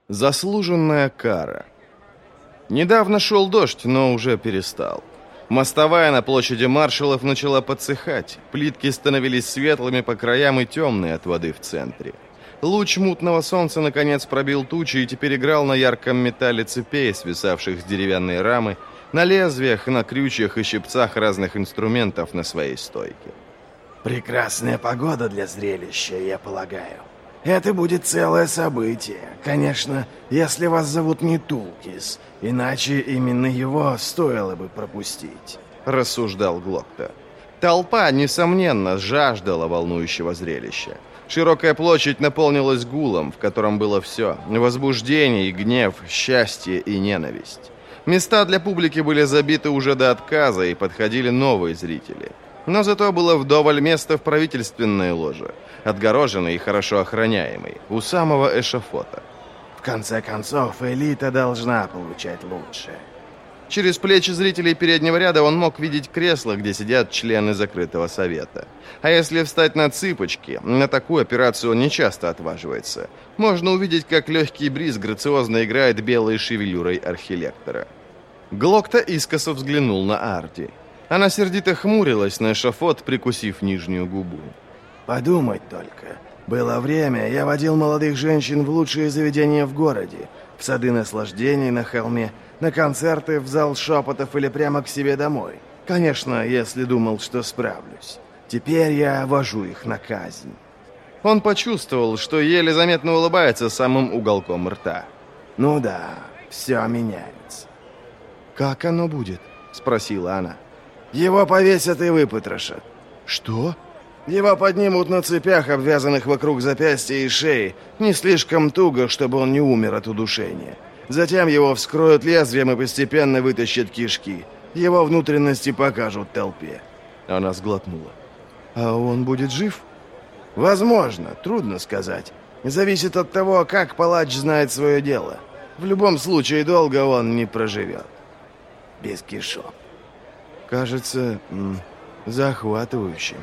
Заслуженная кара. Недавно шел дождь, но уже перестал. Мостовая на площади маршалов начала подсыхать. Плитки становились светлыми по краям и темные от воды в центре. Луч мутного солнца наконец пробил тучи и теперь играл на ярком металле цепей, свисавших с деревянной рамы, на лезвиях, на крючьях и щипцах разных инструментов на своей стойке. Прекрасная погода для зрелища, я полагаю. Это будет целое событие. Конечно, если вас зовут не Тулкис, иначе именно его стоило бы пропустить, рассуждал Глокта. Толпа, несомненно, жаждала волнующего зрелища. Широкая площадь наполнилась гулом, в котором было все: возбуждение и гнев, счастье и ненависть. Места для публики были забиты уже до отказа, и подходили новые зрители. Но зато было вдоволь места в правительственной ложе, отгороженной и хорошо охраняемой, у самого эшафота. В конце концов, элита должна получать лучшее. Через плечи зрителей переднего ряда он мог видеть кресла, где сидят члены закрытого совета. А если встать на цыпочки, на такую операцию он нечасто отваживается, можно увидеть, как легкий бриз грациозно играет белой шевелюрой архилектора. Глокта искоса взглянул на Арди. Она сердито хмурилась на эшафот, прикусив нижнюю губу. Подумать только. Было время, я водил молодых женщин в лучшие заведения в городе, в сады наслаждений на холме, на концерты, в зал шепотов или прямо к себе домой. Конечно, если думал, что справлюсь. Теперь я вожу их на казнь. Он почувствовал, что еле заметно улыбается самым уголком рта. Ну да, все меняется. «Как оно будет?» – спросила она. Его повесят и выпотрошат. Что? Его поднимут на цепях, обвязанных вокруг запястья и шеи, не слишком туго, чтобы он не умер от удушения. Затем его вскроют лезвием и постепенно вытащат кишки. Его внутренности покажут толпе. Она сглотнула. А он будет жив? Возможно, трудно сказать. Зависит от того, как палач знает свое дело. В любом случае, долго он не проживет. Без кишок. Кажется, захватывающим.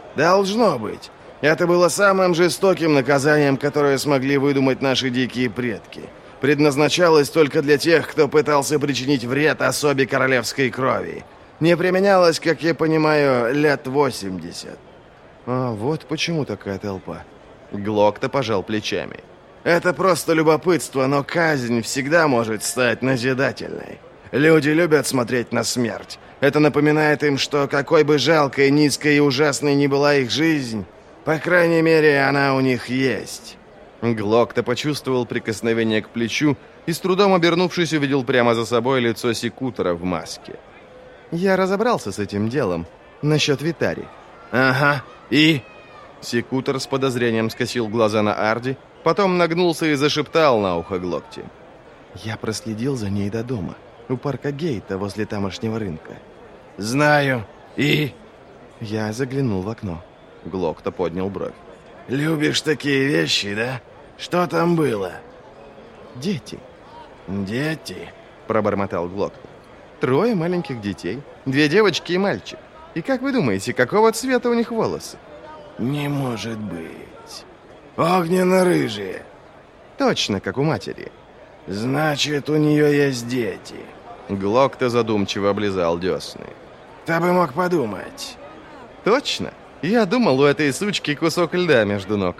Должно быть. Это было самым жестоким наказанием, которое смогли выдумать наши дикие предки. Предназначалось только для тех, кто пытался причинить вред особе королевской крови. Не применялось, как я понимаю, лет 80. А вот почему такая толпа. Глокта пожал плечами. Это просто любопытство, но казнь всегда может стать назидательной. Люди любят смотреть на смерть. Это напоминает им, что какой бы жалкой, низкой и ужасной ни была их жизнь, по крайней мере, она у них есть. Глокта почувствовал прикосновение к плечу и, с трудом обернувшись, увидел прямо за собой лицо секутора в маске. «Я разобрался с этим делом. Насчет Витари». «Ага. И?» Секутор с подозрением скосил глаза на Арди, потом нагнулся и зашептал на ухо Глокте. «Я проследил за ней до дома, у парка Гейта, возле тамошнего рынка». «Знаю. И?» Я заглянул в окно. Глокта поднял бровь. «Любишь такие вещи, да? Что там было?» «Дети». «Дети?» – пробормотал Глокта. 3 маленьких детей, 2 девочки и мальчик. И как вы думаете, какого цвета у них волосы?» «Не может быть. Огненно-рыжие». «Точно, как у матери». «Значит, у нее есть дети». Глокта задумчиво облизал десны. «Кто бы мог подумать?» «Точно. Я думал, у этой сучки кусок льда между ног».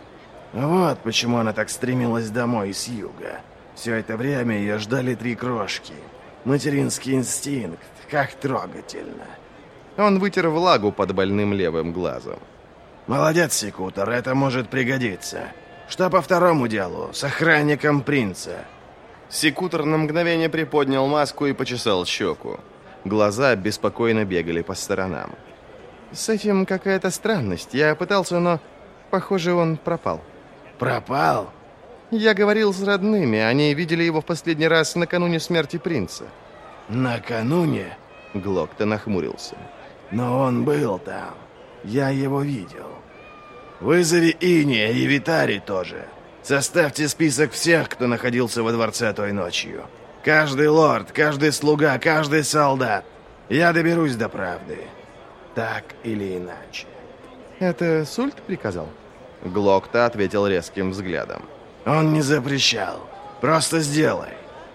Вот почему она так стремилась домой с юга. Все это время ее ждали 3 крошки. Материнский инстинкт, как трогательно. Он вытер влагу под больным левым глазом. Молодец, секутор, это может пригодиться. Что по второму делу, с охранником принца? Секутор на мгновение приподнял маску и почесал щеку. Глаза беспокойно бегали по сторонам. «С этим какая-то странность. Я пытался, но, похоже, он пропал». «Пропал?» «Я говорил с родными. Они видели его в последний раз накануне смерти принца». «Накануне?» Глокта нахмурился. «Но он был там. Я его видел. Вызови Иния и Витари тоже. Составьте список всех, кто находился во дворце той ночью. Каждый лорд, каждый слуга, каждый солдат. Я доберусь до правды. Так или иначе». «Это Сульт приказал?» Глокта ответил резким взглядом. «Он не запрещал. Просто сделай.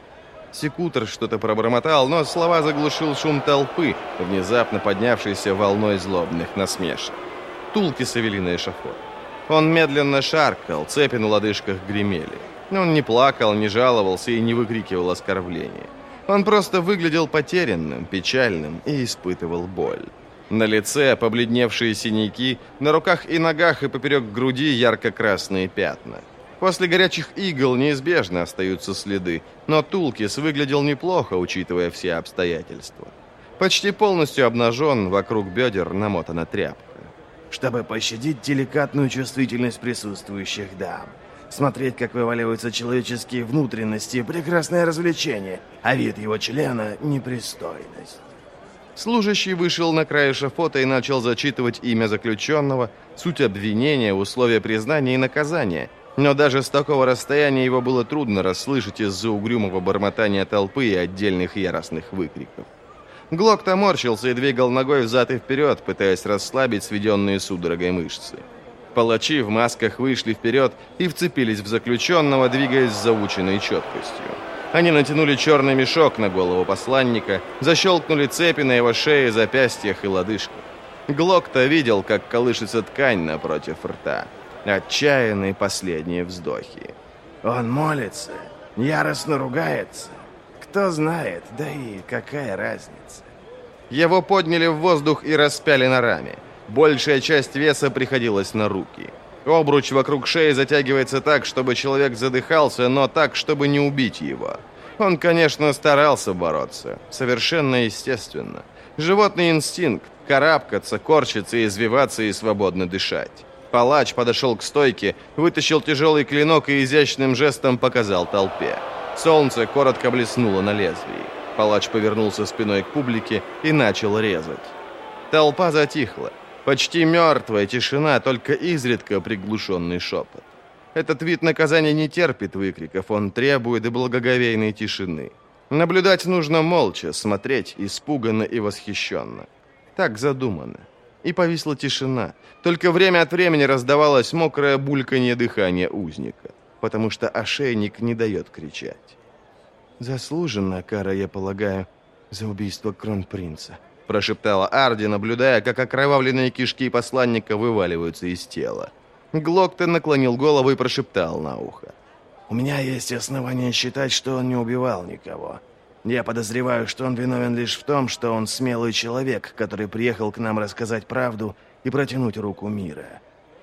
Секутор что-то пробормотал, но слова заглушил шум толпы, внезапно поднявшейся волной злобных насмешек. Тулки совели на эшафот. Он медленно шаркал, цепи на лодыжках гремели. Он не плакал, не жаловался и не выкрикивал оскорбления. Он просто выглядел потерянным, печальным и испытывал боль. На лице побледневшие синяки, на руках и ногах и поперек груди ярко-красные пятна. После горячих игл неизбежно остаются следы, но Тулкис выглядел неплохо, учитывая все обстоятельства. Почти полностью обнажен, вокруг бедер намотана тряпка. Чтобы пощадить деликатную чувствительность присутствующих дам. Смотреть, как вываливаются человеческие внутренности – прекрасное развлечение, а вид его члена – непристойность. Служащий вышел на край эшафота и начал зачитывать имя заключенного, суть обвинения, условия признания и наказания. Но даже с такого расстояния его было трудно расслышать из-за угрюмого бормотания толпы и отдельных яростных выкриков. Глокта морщился и двигал ногой взад и вперед, пытаясь расслабить сведенные судорогой мышцы. Палачи в масках вышли вперед и вцепились в заключенного, двигаясь с заученной четкостью. Они натянули черный мешок на голову посланника, защелкнули цепи на его шее, запястьях и лодыжках. Глокта видел, как колышется ткань напротив рта. Отчаянные последние вздохи. Он молится, яростно ругается. Кто знает, да и какая разница. Его подняли в воздух и распяли на раме. Большая часть веса приходилась на руки. Обруч вокруг шеи затягивается так, чтобы человек задыхался, но так, чтобы не убить его. Он, конечно, старался бороться. Совершенно естественно. Животный инстинкт – карабкаться, корчиться, извиваться и свободно дышать. Палач подошел к стойке, вытащил тяжелый клинок и изящным жестом показал толпе. Солнце коротко блеснуло на лезвии. Палач повернулся спиной к публике и начал резать. Толпа затихла. Почти мертвая тишина, только изредка приглушенный шепот. Этот вид наказания не терпит выкриков, он требует и благоговейной тишины. Наблюдать нужно молча, смотреть испуганно и восхищенно. Так задумано. И повисла тишина. Только время от времени раздавалось мокрое бульканье дыхания узника, потому что ошейник не дает кричать. «Заслуженная кара, я полагаю, за убийство кронпринца», прошептала Арди, наблюдая, как окровавленные кишки посланника вываливаются из тела. Глокта наклонил голову и прошептал на ухо. «У меня есть основания считать, что он не убивал никого. Я подозреваю, что он виновен лишь в том, что он смелый человек, который приехал к нам рассказать правду и протянуть руку мира».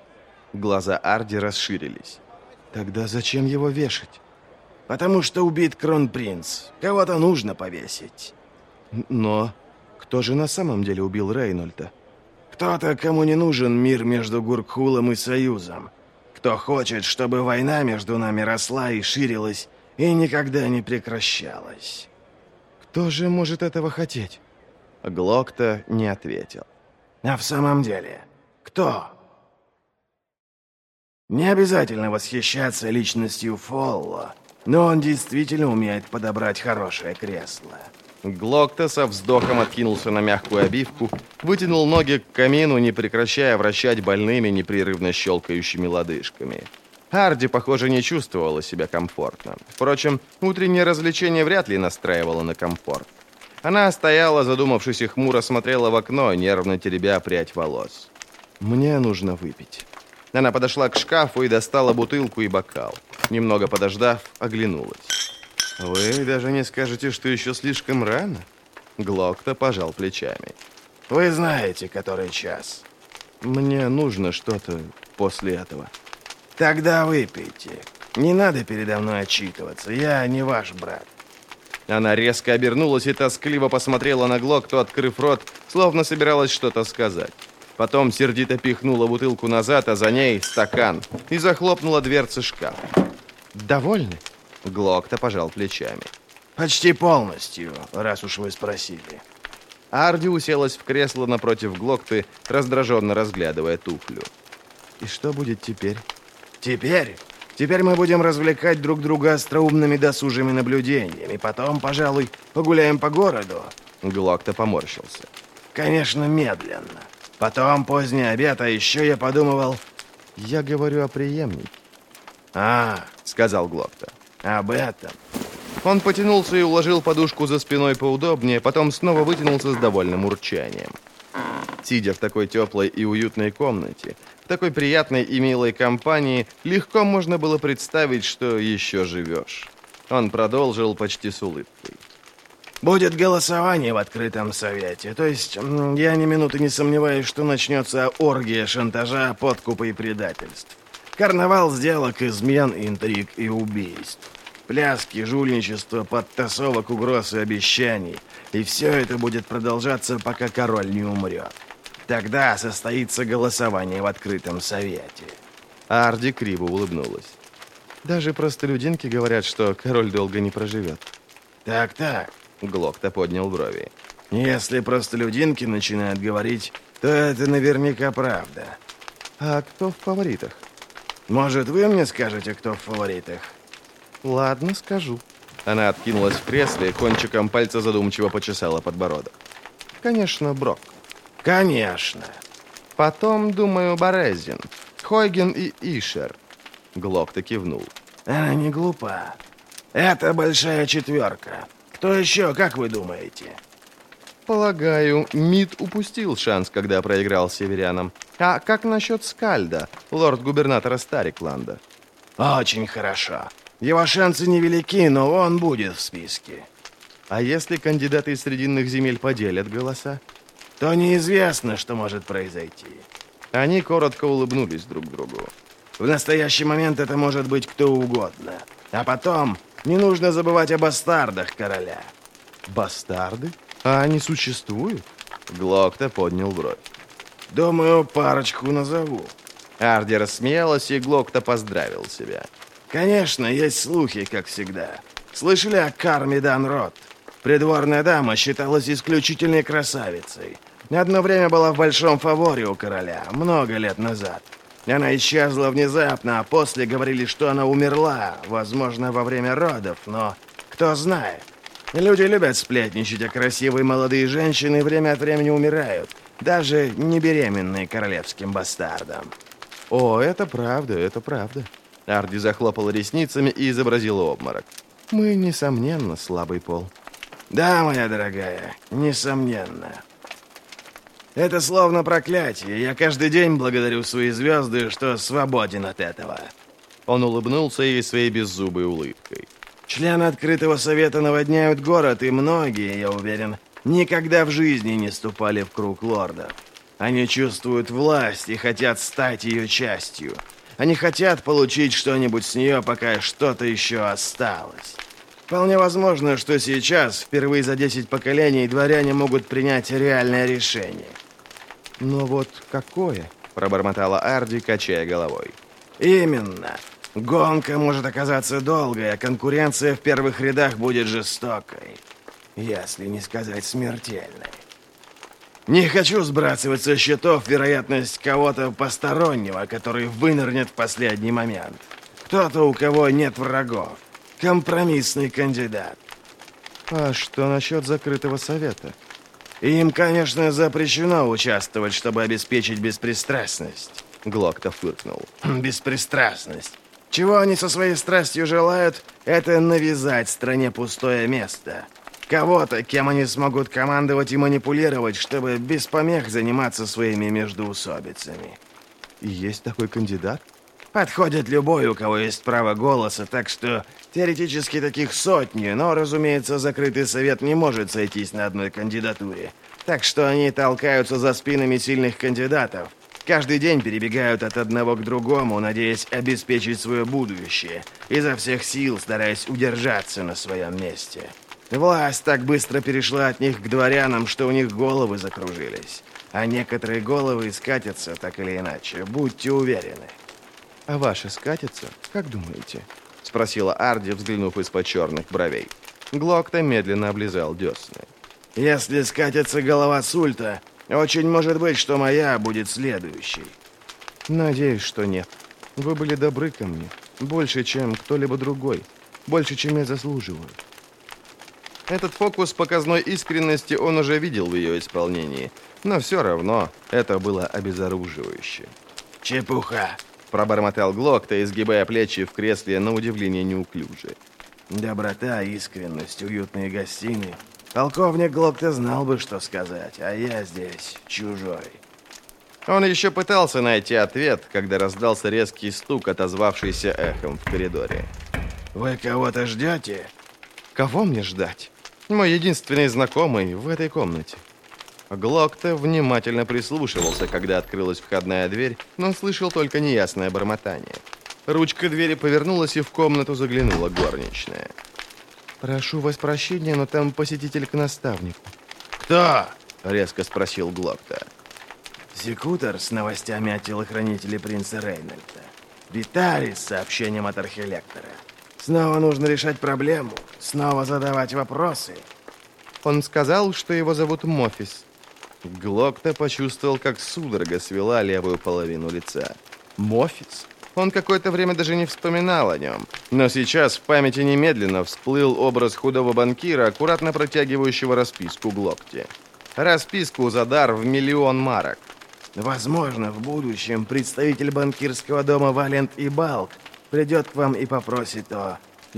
Глаза Арди расширились. «Тогда зачем его вешать?» «Потому что убит кронпринц. Кого-то нужно повесить». «Но кто же на самом деле убил Рейнольда?» «Кто-то, кому не нужен мир между Гуркхулом и Союзом. Кто хочет, чтобы война между нами росла и ширилась, и никогда не прекращалась». «Кто же может этого хотеть?» Глокта не ответил. «А в самом деле, кто?» Не обязательно восхищаться личностью Фолло, но он действительно умеет подобрать хорошее кресло. Глокта со вздохом откинулся на мягкую обивку, вытянул ноги к камину, не прекращая вращать больными, непрерывно щелкающими лодыжками. Арди, похоже, не чувствовала себя комфортно. Впрочем, утреннее развлечение вряд ли настраивало на комфорт. Она стояла, задумавшись, и хмуро смотрела в окно, нервно теребя прядь волос. «Мне нужно выпить». Она подошла к шкафу и достала бутылку и бокал. Немного подождав, оглянулась. «Вы даже не скажете, что еще слишком рано?» Глокта пожал плечами. «Вы знаете, который час». «Мне нужно что-то после этого». «Тогда выпейте. Не надо передо мной отчитываться, я не ваш брат». Она резко обернулась и тоскливо посмотрела на Глокту, открыв рот, словно собиралась что-то сказать. Потом сердито пихнула бутылку назад, а за ней стакан, и захлопнула дверцы шкафа. «Довольны?» Глокта пожал плечами. «Почти полностью, раз уж вы спросили». Арди уселась в кресло напротив Глокты, раздраженно разглядывая туфлю. «И что будет теперь?» Теперь мы будем развлекать друг друга остроумными досужими наблюдениями. Потом, пожалуй, погуляем по городу». Глокта поморщился. «Конечно, медленно. Потом поздний обед, а еще я подумывал...» «Я говорю о преемнике». «А, — сказал Глокта. Об этом. Он потянулся и уложил подушку за спиной поудобнее, потом снова вытянулся с довольным урчанием. Сидя в такой теплой и уютной комнате, в такой приятной и милой компании, легко можно было представить, что еще живешь. Он продолжил почти с улыбкой. Будет голосование в открытом совете. То есть, я ни минуты не сомневаюсь, что начнется оргия шантажа, подкупа и предательств. Карнавал сделок, измен, интриг и убийств. Пляски, жульничество, подтасовок, угроз и обещаний. И все это будет продолжаться, пока король не умрет. Тогда состоится голосование в открытом совете. Арди криво улыбнулась. Даже простолюдинки говорят, что король долго не проживет. Так. Глокта поднял брови. Если простолюдинки начинают говорить, то это наверняка правда. А кто в фаворитах? Может, вы мне скажете, кто в фаворитах? Ладно, скажу. Она откинулась в кресле и кончиком пальца задумчиво почесала подбородок. Конечно, Брок. Конечно. Потом, думаю, Борезин, Хойген и Ишер. Глокта кивнул. Она не глупа. Это большая четверка. Кто еще, как вы думаете? Полагаю, Мид упустил шанс, когда проиграл северянам. А как насчет Скальда, лорд-губернатора Старикланда? Очень хорошо. Его шансы невелики, но он будет в списке. А если кандидаты из Срединных земель поделят голоса? То неизвестно, что может произойти. Они коротко улыбнулись друг другу. В настоящий момент это может быть кто угодно. А потом не нужно забывать о бастардах короля. Бастарды? А они существуют? Глокта поднял бровь. Думаю, парочку назову. Арди рассмеялась, и Глокта поздравил себя. Конечно, есть слухи, как всегда. Слышали о Карме Данрот? Придворная дама считалась исключительной красавицей. Одно время была в большом фаворе у короля, много лет назад. Она исчезла внезапно, а после говорили, что она умерла, возможно, во время родов, но кто знает. Люди любят сплетничать, а красивые молодые женщины время от времени умирают, даже не беременные королевским бастардом. О, это правда, это правда. Арди захлопал ресницами и изобразил обморок. Мы, несомненно, слабый пол. Да, моя дорогая, несомненно. Это словно проклятие. Я каждый день благодарю свои звезды, что свободен от этого. Он улыбнулся ей своей беззубой улыбкой. Члены открытого совета наводняют город, и многие, я уверен, никогда в жизни не ступали в круг лордов. Они чувствуют власть и хотят стать ее частью. Они хотят получить что-нибудь с нее, пока что-то еще осталось. Вполне возможно, что сейчас, впервые за 10 поколений, дворяне могут принять реальное решение. «Но вот какое?» – пробормотала Арди, качая головой. «Именно. Гонка может оказаться долгой, а конкуренция в первых рядах будет жестокой. Если не сказать смертельной. Не хочу сбрасывать со счетов вероятность кого-то постороннего, который вынырнет в последний момент. Кто-то, у кого нет врагов. Компромиссный кандидат. А что насчет закрытого совета? Им, конечно, запрещено участвовать, чтобы обеспечить беспристрастность. Глокта фыркнул. Беспристрастность. Чего они со своей страстью желают, это навязать стране пустое место. Кого-то, кем они смогут командовать и манипулировать, чтобы без помех заниматься своими междоусобицами. И есть такой кандидат? Подходит любой, у кого есть право голоса, так что теоретически таких сотни, но, разумеется, закрытый совет не может сойтись на одной кандидатуре. Так что они толкаются за спинами сильных кандидатов. Каждый день перебегают от одного к другому, надеясь обеспечить свое будущее, изо всех сил стараясь удержаться на своем месте. Власть так быстро перешла от них к дворянам, что у них головы закружились. А некоторые головы скатятся так или иначе, будьте уверены. «А ваши скатятся, как думаете?» — спросила Арди, взглянув из-под черных бровей. Глокта медленно облизал десны. «Если скатится голова Сульта, очень может быть, что моя будет следующей». «Надеюсь, что нет. Вы были добры ко мне. Больше, чем кто-либо другой. Больше, чем я заслуживаю». Этот фокус показной искренности он уже видел в ее исполнении. Но все равно это было обезоруживающе. «Чепуха!» Пробормотал Глокта, изгибая плечи в кресле на удивление неуклюже. Доброта, искренность, уютные гостиные. Полковник Глокта знал бы, что сказать, а я здесь чужой. Он еще пытался найти ответ, когда раздался резкий стук, отозвавшийся эхом в коридоре. Вы кого-то ждете? Кого мне ждать? Мой единственный знакомый в этой комнате. Глокта внимательно прислушивался, когда открылась входная дверь, но слышал только неясное бормотание. Ручка двери повернулась, и в комнату заглянула горничная. «Прошу вас прощения, но там посетитель к наставнику». «Кто?» — резко спросил Глокта. Секутор с новостями о телохранителе принца Рейнольда. Витарий с сообщением от архилектора. Снова нужно решать проблему, снова задавать вопросы. Он сказал, что его зовут Мофис. Глокта почувствовал, как судорога свела левую половину лица. Мофис? Он какое-то время даже не вспоминал о нем. Но сейчас в памяти немедленно всплыл образ худого банкира, аккуратно протягивающего расписку Глокте. Расписку за дар в 1 000 000 марок. Возможно, в будущем представитель банкирского дома Валент и Балк придет к вам и попросит о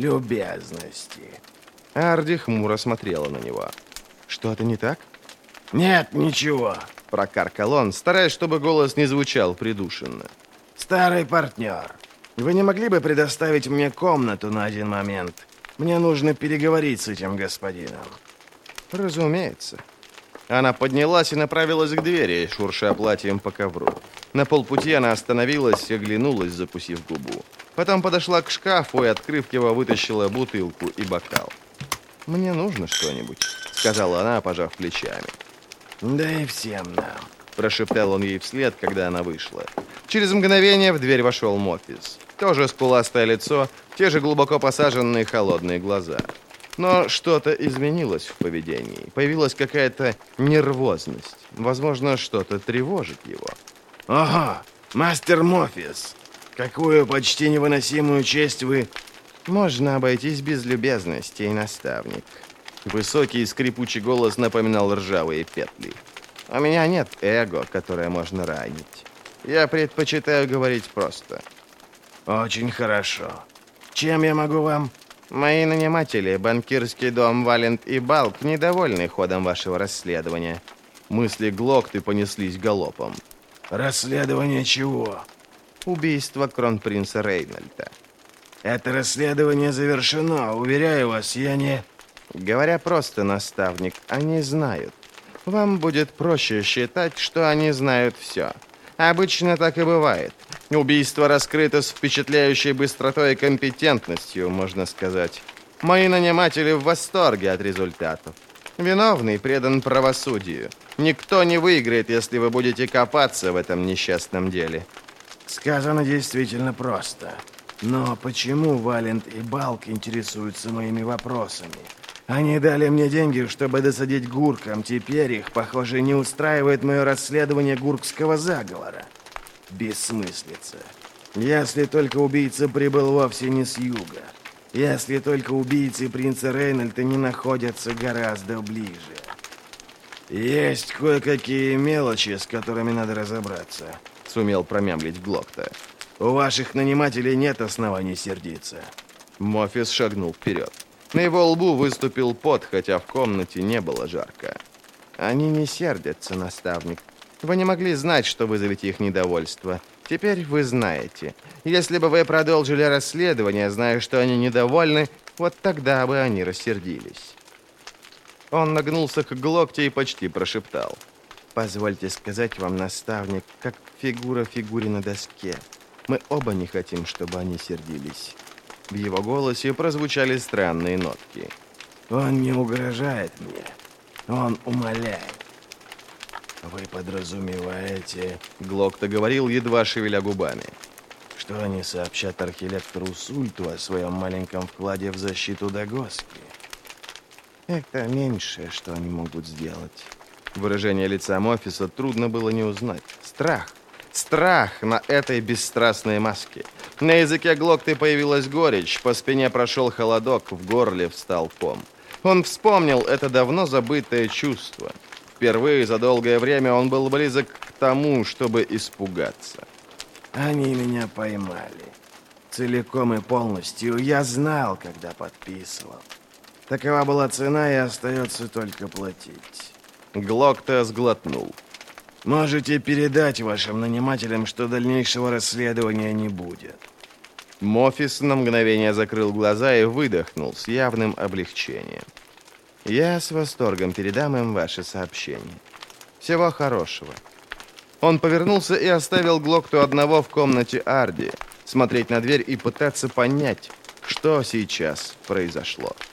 любезности. Арди хмуро смотрела на него. Что-то не так? Нет, ничего. Прокаркал он, стараясь, чтобы голос не звучал придушенно. Старый партнер, вы не могли бы предоставить мне комнату на один момент? Мне нужно переговорить с этим господином. Разумеется. Она поднялась и направилась к двери, шурша платьем по ковру. На полпути она остановилась и оглянулась, закусив губу. Потом подошла к шкафу и, открыв его, вытащила бутылку и бокал. «Мне нужно что-нибудь», — сказала она, пожав плечами. «Да и всем нам», — прошептал он ей вслед, когда она вышла. Через мгновение в дверь вошел Мофис. Тоже скуластое лицо, те же глубоко посаженные холодные глаза. Но что-то изменилось в поведении. Появилась какая-то нервозность. Возможно, что-то тревожит его. «Ого, мастер Мофис! Какую почти невыносимую честь вы...» «Можно обойтись без любезностей, наставник». Высокий и скрипучий голос напоминал ржавые петли. «У меня нет эго, которое можно ранить. Я предпочитаю говорить просто». «Очень хорошо. Чем я могу вам...» «Мои наниматели, банкирский дом Валент и Балк, недовольны ходом вашего расследования». Мысли Глокты понеслись галопом. «Расследование чего?» «Убийство кронпринца Рейнольда». «Это расследование завершено. Уверяю вас, я не...» Говоря просто, наставник, они знают. Вам будет проще считать, что они знают все. Обычно так и бывает. Убийство раскрыто с впечатляющей быстротой и компетентностью, можно сказать. Мои наниматели в восторге от результатов. Виновный предан правосудию. Никто не выиграет, если вы будете копаться в этом несчастном деле. Сказано действительно просто. Но почему Валент и Балк интересуются моими вопросами? Они дали мне деньги, чтобы досадить гуркам. Теперь их, похоже, не устраивает мое расследование гуркского заговора. Бессмыслица. Если только убийца прибыл вовсе не с юга. Если только убийцы принца Рейнольда не находятся гораздо ближе. Есть кое-какие мелочи, с которыми надо разобраться. Сумел промямлить Глокта. У ваших нанимателей нет оснований сердиться. Мофис шагнул вперед. На его лбу выступил пот, хотя в комнате не было жарко. Они не сердятся, наставник. Вы не могли знать, что вызовете их недовольство. Теперь вы знаете. Если бы вы продолжили расследование, зная, что они недовольны, вот тогда бы они рассердились. Он нагнулся к Глокте и почти прошептал. «Позвольте сказать вам, наставник, как фигура фигуре на доске. Мы оба не хотим, чтобы они сердились». В его голосе прозвучали странные нотки. Он не угрожает мне. Он умоляет. Вы подразумеваете... Глокта говорил, едва шевеля губами. Что они сообщат архилектору Сульту о своем маленьком вкладе в защиту Дагоски? Это меньшее, что они могут сделать. Выражение лица Мофиса трудно было не узнать. Страх. Страх на этой бесстрастной маске. На языке Глокты появилась горечь, по спине прошел холодок, в горле встал ком. Он вспомнил это давно забытое чувство. Впервые за долгое время он был близок к тому, чтобы испугаться. Они меня поймали. целиком и полностью. Я знал, когда подписывал. Такова была цена, и остается только платить. Глокта сглотнул. Можете передать вашим нанимателям, что дальнейшего расследования не будет. Мофис на мгновение закрыл глаза и выдохнул с явным облегчением. Я с восторгом передам им ваше сообщение. Всего хорошего. Он повернулся и оставил Глокту одного в комнате Арди, смотреть на дверь и пытаться понять, что сейчас произошло.